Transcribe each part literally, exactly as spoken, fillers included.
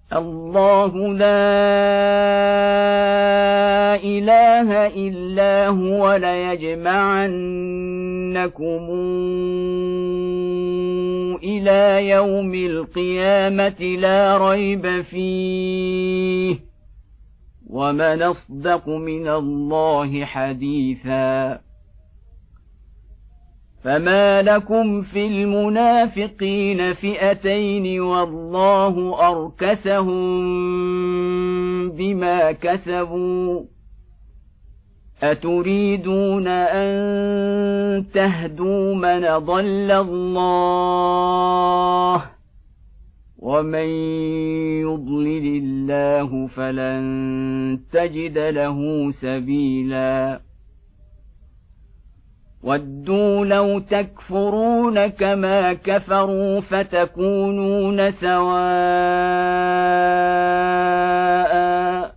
الله لا إله إلا هو ليجمعنكم إلى يوم القيامة لا ريب فيه ومن أصدق من الله حديثا فما لكم في المنافقين فئتين والله أركسهم بما كسبوا أتريدون أن تهدوا من ضل الله ومن يضلل الله فلن تجد له سبيلا ودوا لو تكفرون كما كفروا فتكونون سواء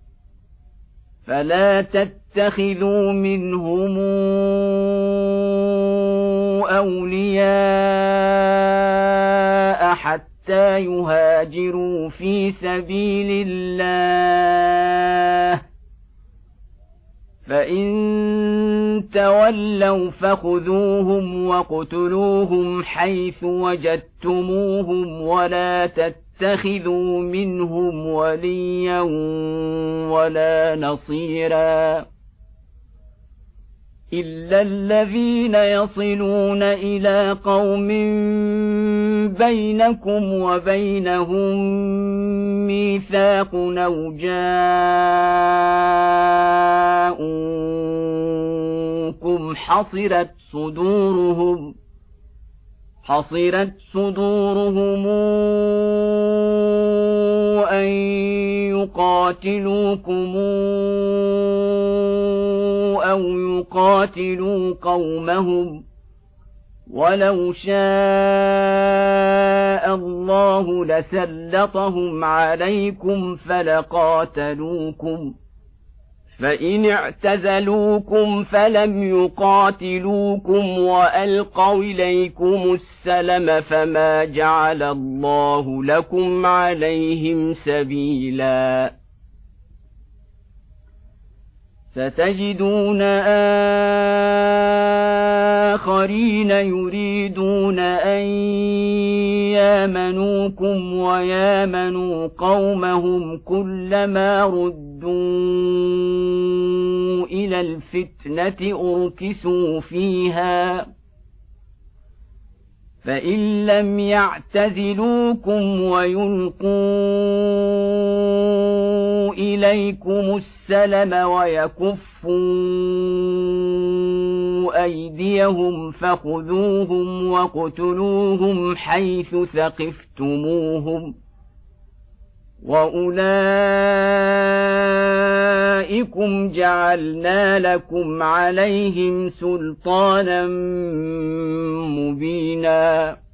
فلا تتخذوا منهم أولياء حتى يهاجروا في سبيل الله فإن تولوا فخذوهم واقتلوهم حيث وجدتموهم ولا تتخذوا منهم وليا ولا نصيرا إلا الذين يصلون إلى قوم بينكم وبينهم ميثاق أو جاءوكم حصرت صدورهم حصرت صدورهم أن يقاتلوكم أو يقاتلوا قومهم ولو شاء الله لسلطهم عليكم فلقاتلوكم فإن اعتزلوكم فلم يقاتلوكم وألقوا إليكم السلم فما جعل الله لكم عليهم سبيلا ستجدون آخرين يريدون أن يامنوكم ويامنوا قومهم كلما ردوا إلى الفتنة أركسوا فيها فإن لم يعتزلوكم ويلقوا إليكم السلم ويكفوا أيديهم فخذوهم واقتلوهم حيث ثقفتموهم وأولئكم جعلنا لكم عليهم سلطانا مبينا